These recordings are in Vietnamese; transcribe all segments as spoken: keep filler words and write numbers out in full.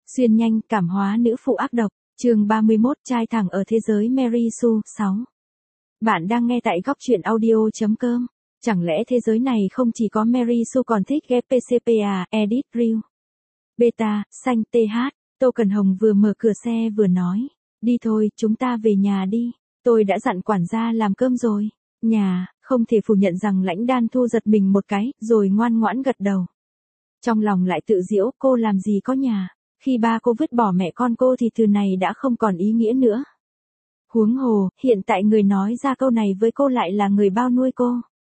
Xuyên nhanh, cảm hóa nữ phụ ác độc, chương ba mươi mốt, trai thẳng ở thế giới Mary Sue, sáu. Bạn đang nghe tại góc truyện audio chấm com. Chẳng lẽ thế giới này không chỉ có Mary Sue còn thích ghép pê xê pê à, edit reel. Beta, xanh tê hát, Tô Cần Hồng vừa mở cửa xe vừa nói. Đi thôi, chúng ta về nhà đi. Tôi đã dặn quản gia làm cơm rồi. Nhà, không thể phủ nhận rằng Lãnh Đan Thu giật mình một cái, rồi ngoan ngoãn gật đầu. Trong lòng lại tự giễu, cô làm gì có nhà. Khi ba cô vứt bỏ mẹ con cô thì từ này đã không còn ý nghĩa nữa. Huống hồ, hiện tại người nói ra câu này với cô lại là người bao nuôi cô.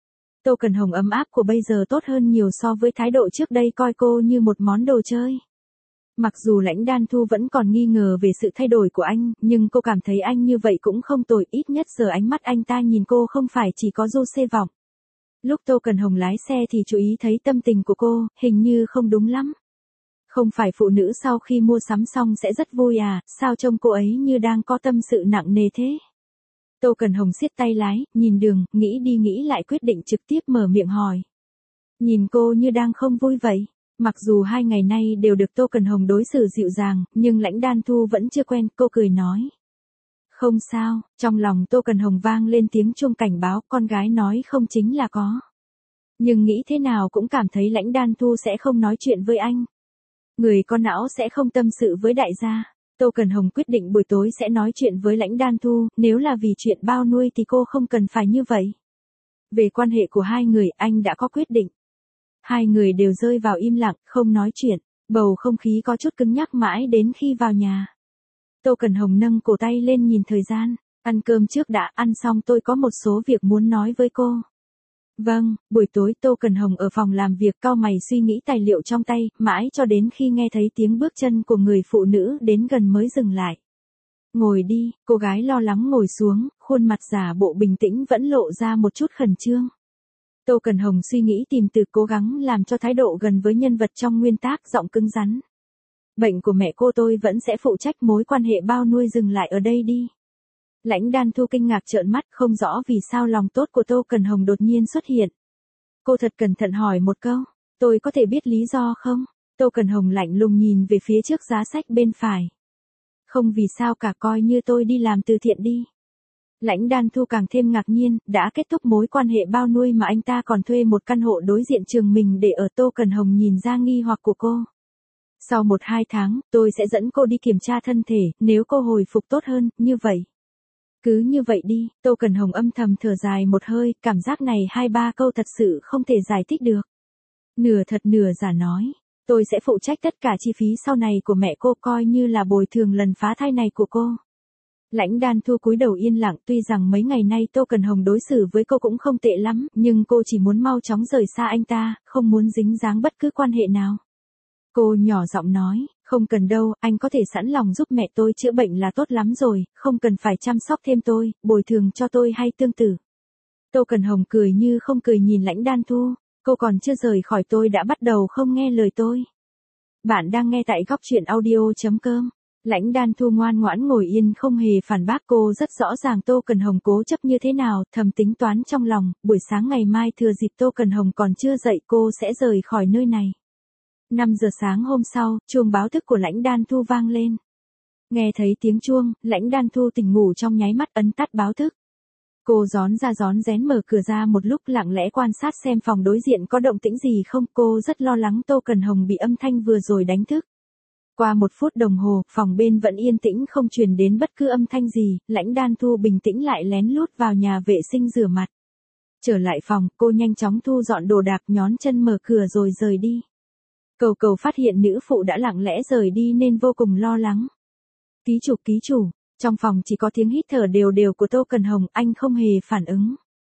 Tô Cần Hồng ấm áp của bây giờ tốt hơn nhiều so với thái độ trước đây coi cô như một món đồ chơi. Mặc dù Lãnh Đan Thu vẫn còn nghi ngờ về sự thay đổi của anh, nhưng cô cảm thấy anh như vậy cũng không tồi, ít nhất giờ ánh mắt anh ta nhìn cô không phải chỉ có du xê vọng. Lúc Tô Cần Hồng lái xe thì chú ý thấy tâm tình của cô, hình như không đúng lắm. Không phải phụ nữ sau khi mua sắm xong sẽ rất vui à, sao trông cô ấy như đang có tâm sự nặng nề thế? Tô Cần Hồng siết tay lái, nhìn đường, nghĩ đi nghĩ lại quyết định trực tiếp mở miệng hỏi. Nhìn cô như đang không vui vậy. Mặc dù hai ngày nay đều được Tô Cần Hồng đối xử dịu dàng, nhưng Lãnh Đan Thu vẫn chưa quen, cô cười nói. Không sao, trong lòng Tô Cần Hồng vang lên tiếng chuông cảnh báo, con gái nói không chính là có. Nhưng nghĩ thế nào cũng cảm thấy Lãnh Đan Thu sẽ không nói chuyện với anh. Người có não sẽ không tâm sự với đại gia. Tô Cần Hồng quyết định buổi tối sẽ nói chuyện với Lãnh Đan Thu, nếu là vì chuyện bao nuôi thì cô không cần phải như vậy. Về quan hệ của hai người, anh đã có quyết định. Hai người đều rơi vào im lặng, không nói chuyện, bầu không khí có chút cứng nhắc mãi đến khi vào nhà. Tô Cần Hồng nâng cổ tay lên nhìn thời gian, ăn cơm trước đã, ăn xong tôi có một số việc muốn nói với cô. Vâng, buổi tối Tô Cần Hồng ở phòng làm việc cau mày suy nghĩ tài liệu trong tay, mãi cho đến khi nghe thấy tiếng bước chân của người phụ nữ đến gần mới dừng lại. Ngồi đi, cô gái lo lắng ngồi xuống, khuôn mặt giả bộ bình tĩnh vẫn lộ ra một chút khẩn trương. Tô Cần Hồng suy nghĩ tìm từ cố gắng làm cho thái độ gần với nhân vật trong nguyên tác, giọng cứng rắn. Bệnh của mẹ cô tôi vẫn sẽ phụ trách, mối quan hệ bao nuôi dừng lại ở đây đi. Lãnh Đan Thu kinh ngạc trợn mắt, không rõ vì sao lòng tốt của Tô Cần Hồng đột nhiên xuất hiện. Cô thật cẩn thận hỏi một câu, tôi có thể biết lý do không? Tô Cần Hồng lạnh lùng nhìn về phía trước giá sách bên phải. Không vì sao cả, coi như tôi đi làm từ thiện đi. Lãnh Đan Thu càng thêm ngạc nhiên, đã kết thúc mối quan hệ bao nuôi mà anh ta còn thuê một căn hộ đối diện trường mình để ở. Tô Cần Hồng nhìn ra nghi hoặc của cô. Sau một hai tháng, tôi sẽ dẫn cô đi kiểm tra thân thể, nếu cô hồi phục tốt hơn, như vậy. Cứ như vậy đi, Tô Cần Hồng âm thầm thở dài một hơi, cảm giác này hai ba câu thật sự không thể giải thích được. Nửa thật nửa giả nói, tôi sẽ phụ trách tất cả chi phí sau này của mẹ cô, coi như là bồi thường lần phá thai này của cô. Lãnh Đan Thu cúi đầu yên lặng, tuy rằng mấy ngày nay Tô Cần Hồng đối xử với cô cũng không tệ lắm, nhưng cô chỉ muốn mau chóng rời xa anh ta, không muốn dính dáng bất cứ quan hệ nào. Cô nhỏ giọng nói, không cần đâu, anh có thể sẵn lòng giúp mẹ tôi chữa bệnh là tốt lắm rồi, không cần phải chăm sóc thêm tôi, bồi thường cho tôi hay tương tự. Tô Cần Hồng cười như không cười nhìn Lãnh Đan Thu, cô còn chưa rời khỏi tôi đã bắt đầu không nghe lời tôi. Bạn đang nghe tại góc truyện audio chấm com. Lãnh Đan Thu ngoan ngoãn ngồi yên không hề phản bác, cô rất rõ ràng Tô Cần Hồng cố chấp như thế nào, thầm tính toán trong lòng, buổi sáng ngày mai thừa dịp Tô Cần Hồng còn chưa dậy cô sẽ rời khỏi nơi này. năm giờ sáng hôm sau, chuông báo thức của Lãnh Đan Thu vang lên. Nghe thấy tiếng chuông, Lãnh Đan Thu tỉnh ngủ trong nháy mắt ấn tắt báo thức. Cô rón ra rón rén mở cửa ra một lúc, lặng lẽ quan sát xem phòng đối diện có động tĩnh gì không, cô rất lo lắng Tô Cần Hồng bị âm thanh vừa rồi đánh thức. Qua một phút đồng hồ, phòng bên vẫn yên tĩnh không truyền đến bất cứ âm thanh gì, Lãnh Đan Thu bình tĩnh lại lén lút vào nhà vệ sinh rửa mặt. Trở lại phòng, cô nhanh chóng thu dọn đồ đạc, nhón chân mở cửa rồi rời đi. Cầu Cầu phát hiện nữ phụ đã lặng lẽ rời đi nên vô cùng lo lắng. Ký chủ, ký chủ, trong phòng chỉ có tiếng hít thở đều đều của Tô Cần Hồng, anh không hề phản ứng.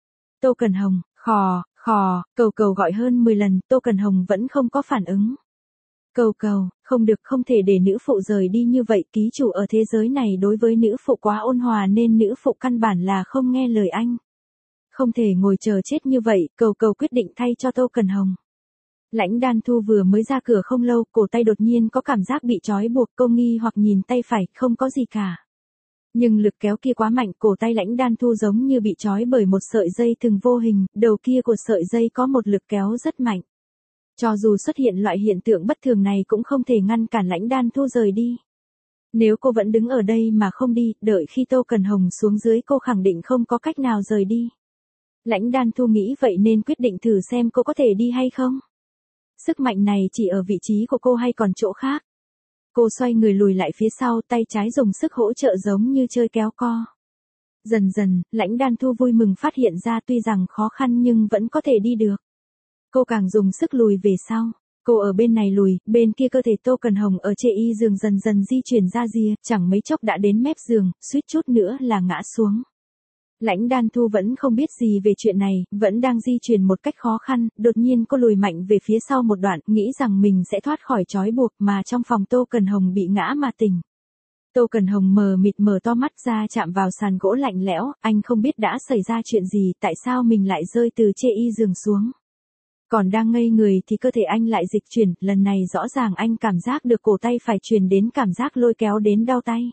Tô Cần Hồng, khò, khò, Cầu Cầu gọi hơn mười lần, Tô Cần Hồng vẫn không có phản ứng. Cầu Cầu, không được, không thể để nữ phụ rời đi như vậy, ký chủ ở thế giới này đối với nữ phụ quá ôn hòa nên nữ phụ căn bản là không nghe lời anh. Không thể ngồi chờ chết như vậy, Cầu Cầu quyết định thay cho Tô Cần Hồng. Lãnh Đan Thu vừa mới ra cửa không lâu, cổ tay đột nhiên có cảm giác bị trói buộc, cô nghi hoặc nhìn tay phải, không có gì cả. Nhưng lực kéo kia quá mạnh, cổ tay Lãnh Đan Thu giống như bị trói bởi một sợi dây thừng vô hình, đầu kia của sợi dây có một lực kéo rất mạnh. Cho dù xuất hiện loại hiện tượng bất thường này cũng không thể ngăn cản Lãnh Đan Thu rời đi. Nếu cô vẫn đứng ở đây mà không đi, đợi khi Tô Cần Hồng xuống dưới cô khẳng định không có cách nào rời đi. Lãnh Đan Thu nghĩ vậy nên quyết định thử xem cô có thể đi hay không. Sức mạnh này chỉ ở vị trí của cô hay còn chỗ khác. Cô xoay người lùi lại phía sau, tay trái dùng sức hỗ trợ giống như chơi kéo co. Dần dần, Lãnh Đan Thu vui mừng phát hiện ra tuy rằng khó khăn nhưng vẫn có thể đi được. Cô càng dùng sức lùi về sau. Cô ở bên này lùi, bên kia cơ thể Tô Cần Hồng ở trên y giường dần dần di chuyển ra rìa, chẳng mấy chốc đã đến mép giường, suýt chút nữa là ngã xuống. Lãnh Đan Thu vẫn không biết gì về chuyện này, vẫn đang di chuyển một cách khó khăn, đột nhiên cô lùi mạnh về phía sau một đoạn, nghĩ rằng mình sẽ thoát khỏi trói buộc mà trong phòng Tô Cần Hồng bị ngã mà tỉnh. Tô Cần Hồng mờ mịt mở to mắt ra chạm vào sàn gỗ lạnh lẽo, anh không biết đã xảy ra chuyện gì, tại sao mình lại rơi từ trên y giường xuống. Còn đang ngây người thì cơ thể anh lại dịch chuyển, lần này rõ ràng anh cảm giác được cổ tay phải truyền đến cảm giác lôi kéo đến đau tay.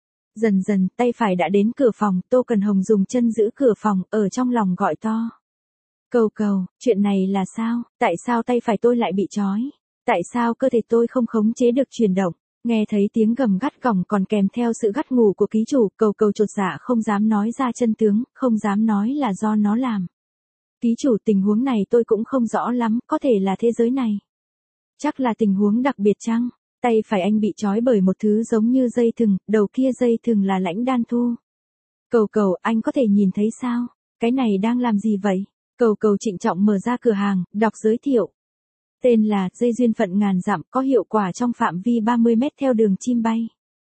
Dần dần, tay phải đã đến cửa phòng, Tô Cần Hồng dùng chân giữ cửa phòng, ở trong lòng gọi to. Cầu cầu, chuyện này là sao? Tại sao tay phải tôi lại bị trói? Tại sao cơ thể tôi không khống chế được chuyển động? Nghe thấy tiếng gầm gắt gỏng còn kèm theo sự gắt gù của ký chủ, cầu cầu chột dạ không dám nói ra chân tướng, không dám nói là do nó làm. Ký chủ, tình huống này tôi cũng không rõ lắm, có thể là thế giới này. Chắc là tình huống đặc biệt chăng? Tay phải anh bị trói bởi một thứ giống như dây thừng, đầu kia dây thừng là Lãnh Đan Thu. Cầu cầu, anh có thể nhìn thấy sao? Cái này đang làm gì vậy? Cầu cầu trịnh trọng mở ra cửa hàng, đọc giới thiệu. Tên là dây duyên phận ngàn dặm, có hiệu quả trong phạm vi ba mươi mét theo đường chim bay.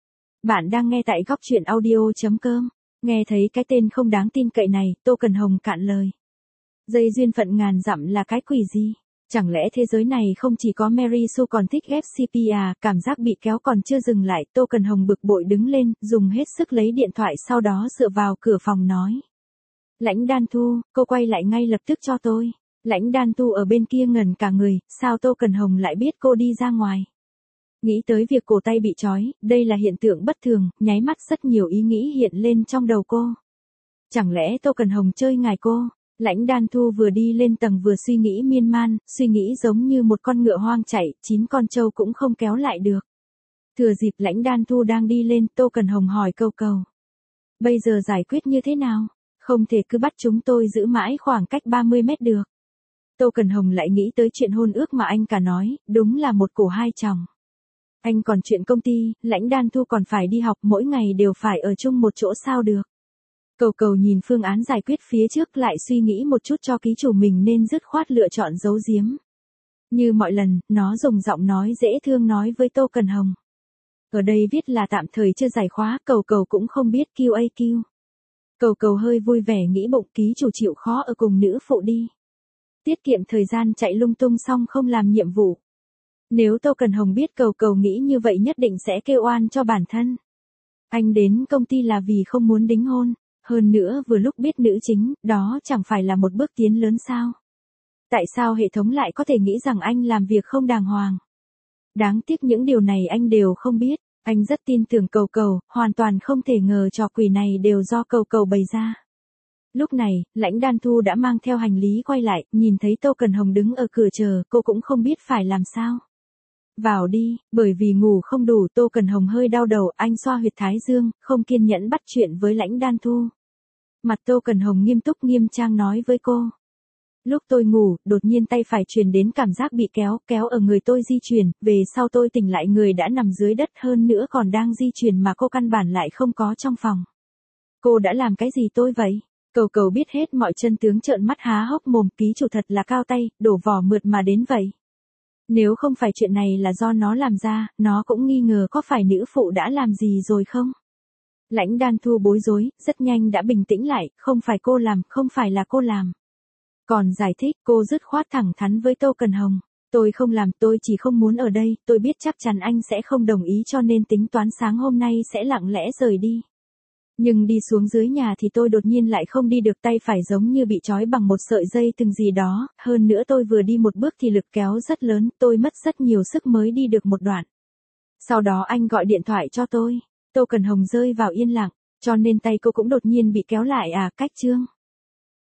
Bạn đang nghe tại góc truyện audio chấm com. Nghe thấy cái tên không đáng tin cậy này, Tô Cần Hồng cạn lời. Dây duyên phận ngàn dặm là cái quỷ gì? Chẳng lẽ thế giới này không chỉ có Mary Sue còn thích ép xê pê à? Cảm giác bị kéo còn chưa dừng lại, Tô Cần Hồng bực bội đứng lên, dùng hết sức lấy điện thoại sau đó dựa vào cửa phòng nói. Lãnh Đan Thu, cô quay lại ngay lập tức cho tôi. Lãnh Đan Thu ở bên kia ngẩn cả người, sao Tô Cần Hồng lại biết cô đi ra ngoài? Nghĩ tới việc cổ tay bị trói, đây là hiện tượng bất thường, nháy mắt rất nhiều ý nghĩ hiện lên trong đầu cô. Chẳng lẽ Tô Cần Hồng chơi ngài cô? Lãnh Đan Thu vừa đi lên tầng vừa suy nghĩ miên man, suy nghĩ giống như một con ngựa hoang chạy, chín con trâu cũng không kéo lại được. Thừa dịp Lãnh Đan Thu đang đi lên, Tô Cần Hồng hỏi câu cầu. Bây giờ giải quyết như thế nào? Không thể cứ bắt chúng tôi giữ mãi khoảng cách ba mươi mét được. Tô Cần Hồng lại nghĩ tới chuyện hôn ước mà anh cả nói, đúng là một cổ hai chồng. Anh còn chuyện công ty, Lãnh Đan Thu còn phải đi học, mỗi ngày đều phải ở chung một chỗ sao được. Cầu cầu nhìn phương án giải quyết phía trước lại suy nghĩ một chút cho ký chủ mình nên dứt khoát lựa chọn giấu giếm. Như mọi lần, nó dùng giọng nói dễ thương nói với Tô Cần Hồng. Ở đây viết là tạm thời chưa giải khóa, cầu cầu cũng không biết quy a quy. Cầu cầu hơi vui vẻ nghĩ bụng ký chủ chịu khó ở cùng nữ phụ đi. Tiết kiệm thời gian chạy lung tung xong không làm nhiệm vụ. Nếu Tô Cần Hồng biết cầu cầu nghĩ như vậy nhất định sẽ kêu oan cho bản thân. Anh đến công ty là vì không muốn đính hôn. Hơn nữa vừa lúc biết nữ chính, đó chẳng phải là một bước tiến lớn sao? Tại sao hệ thống lại có thể nghĩ rằng anh làm việc không đàng hoàng? Đáng tiếc những điều này anh đều không biết, anh rất tin tưởng cầu cầu, hoàn toàn không thể ngờ trò quỷ này đều do cầu cầu bày ra. Lúc này, Lãnh Đan Thu đã mang theo hành lý quay lại, nhìn thấy Tô Cần Hồng đứng ở cửa chờ, cô cũng không biết phải làm sao. Vào đi, bởi vì ngủ không đủ Tô Cần Hồng hơi đau đầu, anh xoa huyệt thái dương, không kiên nhẫn bắt chuyện với Lãnh Đan Thu. Mặt Tô Cần Hồng nghiêm túc nghiêm trang nói với cô. Lúc tôi ngủ, đột nhiên tay phải truyền đến cảm giác bị kéo, kéo ở người tôi di chuyển, về sau tôi tỉnh lại người đã nằm dưới đất hơn nữa còn đang di chuyển mà cô căn bản lại không có trong phòng. Cô đã làm cái gì tôi vậy? Cầu cầu biết hết mọi chân tướng trợn mắt há hốc mồm, ký chủ thật là cao tay, đổ vỏ mượt mà đến vậy. Nếu không phải chuyện này là do nó làm ra, nó cũng nghi ngờ có phải nữ phụ đã làm gì rồi không? Lãnh Đan Thu bối rối, rất nhanh đã bình tĩnh lại, không phải cô làm, không phải là cô làm. Còn giải thích, cô dứt khoát thẳng thắn với Tô Cần Hồng. Tôi không làm, tôi chỉ không muốn ở đây, tôi biết chắc chắn anh sẽ không đồng ý cho nên tính toán sáng hôm nay sẽ lặng lẽ rời đi. Nhưng đi xuống dưới nhà thì tôi đột nhiên lại không đi được, tay phải giống như bị trói bằng một sợi dây từng gì đó, hơn nữa tôi vừa đi một bước thì lực kéo rất lớn, tôi mất rất nhiều sức mới đi được một đoạn. Sau đó anh gọi điện thoại cho tôi, Tô Cần Hồng rơi vào yên lặng, cho nên tay cô cũng đột nhiên bị kéo lại à, cách chương.